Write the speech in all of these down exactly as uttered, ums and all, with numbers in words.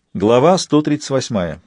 Глава сто тридцать восьмая.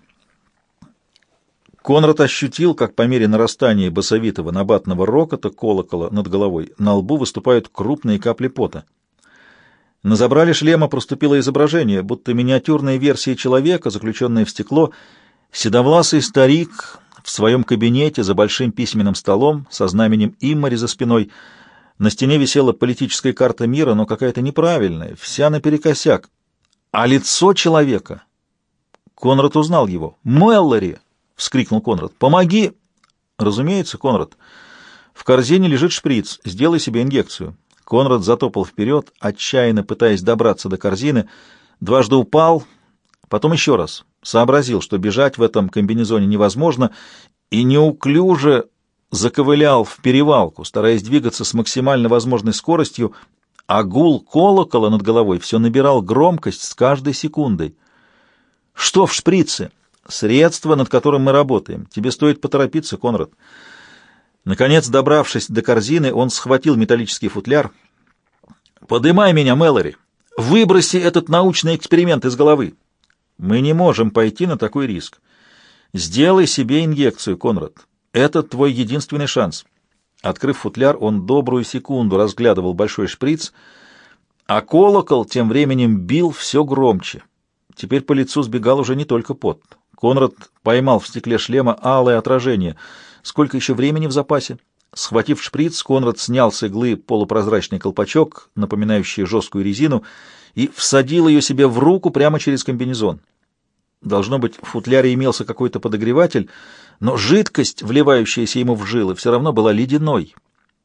Конрад ощутил, как по мере нарастания басовитого набатного рокота колокола над головой на лбу выступают крупные капли пота. На забрале шлема проступило изображение, будто миниатюрная версия человека, заключенная в стекло, седовласый старик в своем кабинете за большим письменным столом со знаменем Иммари за спиной. На стене висела политическая карта мира, но какая-то неправильная, вся наперекосяк. А лицо человека... Конрад узнал его. «Мэллори!» — вскрикнул Конрад. «Помоги!» «Разумеется, Конрад. В корзине лежит шприц. Сделай себе инъекцию». Конрад затопал вперед, отчаянно пытаясь добраться до корзины. Дважды упал, потом еще раз. Сообразил, что бежать в этом комбинезоне невозможно, и неуклюже заковылял в перевалку, стараясь двигаться с максимально возможной скоростью, а гул колокола над головой все набирал громкость с каждой секундой. «Что в шприце?» «Средство, над которым мы работаем. Тебе стоит поторопиться, Конрад». Наконец, добравшись до корзины, он схватил металлический футляр. «Подымай меня, Мэллори! Выброси этот научный эксперимент из головы!» «Мы не можем пойти на такой риск. Сделай себе инъекцию, Конрад. Это твой единственный шанс». Открыв футляр, он добрую секунду разглядывал большой шприц, а колокол тем временем бил все громче. Теперь по лицу сбегал уже не только пот. Конрад поймал в стекле шлема алое отражение. Сколько еще времени в запасе? Схватив шприц, Конрад снял с иглы полупрозрачный колпачок, напоминающий жесткую резину, и всадил ее себе в руку прямо через комбинезон. Должно быть, в футляре имелся какой-то подогреватель, но жидкость, вливающаяся ему в жилы, все равно была ледяной.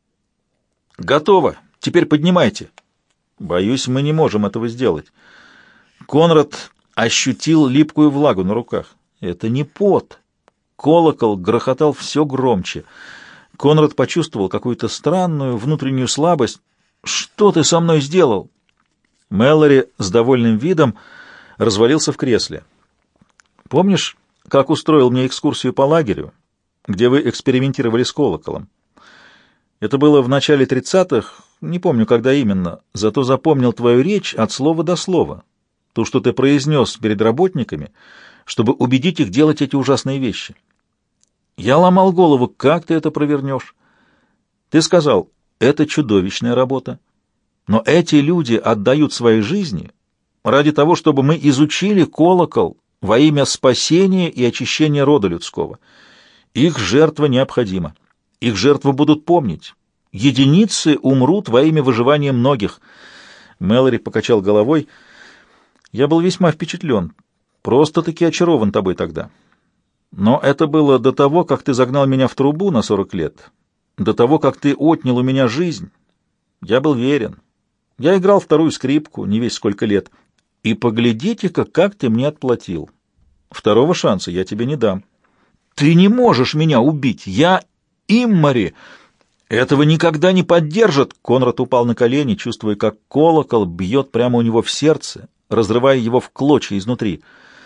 «Готово! Теперь поднимайте!» «Боюсь, мы не можем этого сделать». Конрад ощутил липкую влагу на руках. Это не пот. Колокол грохотал все громче. Конрад почувствовал какую-то странную внутреннюю слабость. «Что ты со мной сделал?» Мэллори с довольным видом развалился в кресле. «Помнишь, как устроил мне экскурсию по лагерю, где вы экспериментировали с колоколом? Это было в начале тридцатых, не помню, когда именно, зато запомнил твою речь от слова до слова. То, что ты произнес перед работниками, чтобы убедить их делать эти ужасные вещи. Я ломал голову, как ты это провернешь. Ты сказал, это чудовищная работа, но эти люди отдают свои жизни ради того, чтобы мы изучили колокол во имя спасения и очищения рода людского. Их жертва необходима. Их жертвы будут помнить. Единицы умрут во имя выживания многих». Мэллори покачал головой. «Я был весьма впечатлен, просто-таки очарован тобой тогда. Но это было до того, как ты загнал меня в трубу на сорок лет, до того, как ты отнял у меня жизнь. Я был верен. Я играл вторую скрипку, не весь сколько лет. И поглядите-ка, как ты мне отплатил. Второго шанса я тебе не дам». «Ты не можешь меня убить! Я Иммари! Этого никогда не поддержат!» Конрад упал на колени, чувствуя, как колокол бьет прямо у него в сердце, разрывая его в клочья изнутри.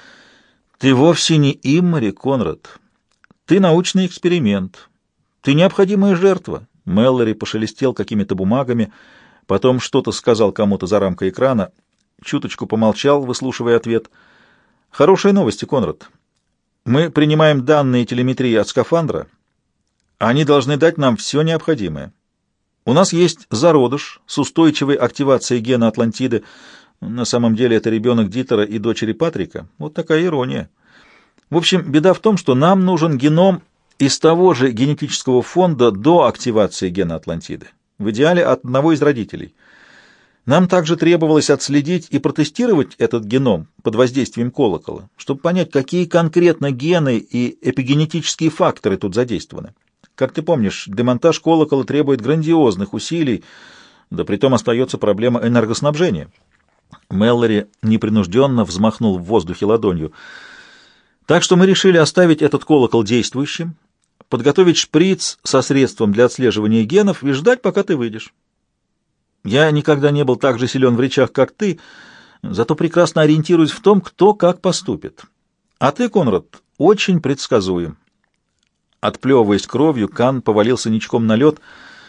«Ты вовсе не Иммари, Конрад. Ты научный эксперимент. Ты необходимая жертва». Мэллори пошелестел какими-то бумагами, потом что-то сказал кому-то за рамкой экрана, чуточку помолчал, выслушивая ответ. «Хорошие новости, Конрад. Мы принимаем данные телеметрии от скафандра. Они должны дать нам все необходимое. У нас есть зародыш с устойчивой активацией гена Атлантиды. На самом деле это ребенок Дитера и дочери Патрика. Вот такая ирония. В общем, беда в том, что нам нужен геном из того же генетического фонда до активации гена Атлантиды. В идеале от одного из родителей. Нам также требовалось отследить и протестировать этот геном под воздействием колокола, чтобы понять, какие конкретно гены и эпигенетические факторы тут задействованы. Как ты помнишь, демонтаж колокола требует грандиозных усилий, да притом остается проблема энергоснабжения». Мэллори непринужденно взмахнул в воздухе ладонью. «Так что мы решили оставить этот колокол действующим, подготовить шприц со средством для отслеживания генов и ждать, пока ты выйдешь. Я никогда не был так же силен в речах, как ты, зато прекрасно ориентируюсь в том, кто как поступит. А ты, Конрад, очень предсказуем». Отплевываясь кровью, Кан повалился ничком на лед.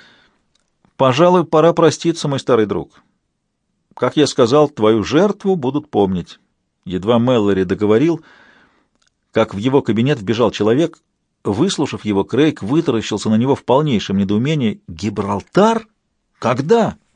«Пожалуй, пора проститься, мой старый друг. Как я сказал, твою жертву будут помнить. Едва Мэллори договорил, как в его кабинет вбежал человек. Выслушав его, Крейг вытаращился на него в полнейшем недоумении. «Гибралтар? Когда?»